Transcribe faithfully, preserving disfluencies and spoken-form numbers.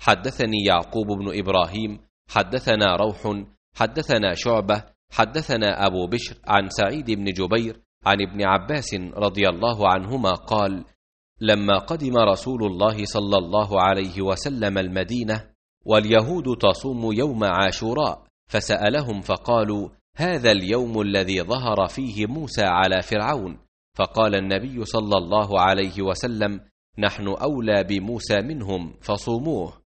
حدثني يعقوب بن إبراهيم حدثنا روح حدثنا شعبة حدثنا أبو بشر عن سعيد بن جبير عن ابن عباس رضي الله عنهما قال: لما قدم رسول الله صلى الله عليه وسلم المدينة واليهود تصوم يوم عاشوراء، فسألهم فقالوا: هذا اليوم الذي ظهر فيه موسى على فرعون. فقال النبي صلى الله عليه وسلم: نحن أولى بموسى منهم فصوموه.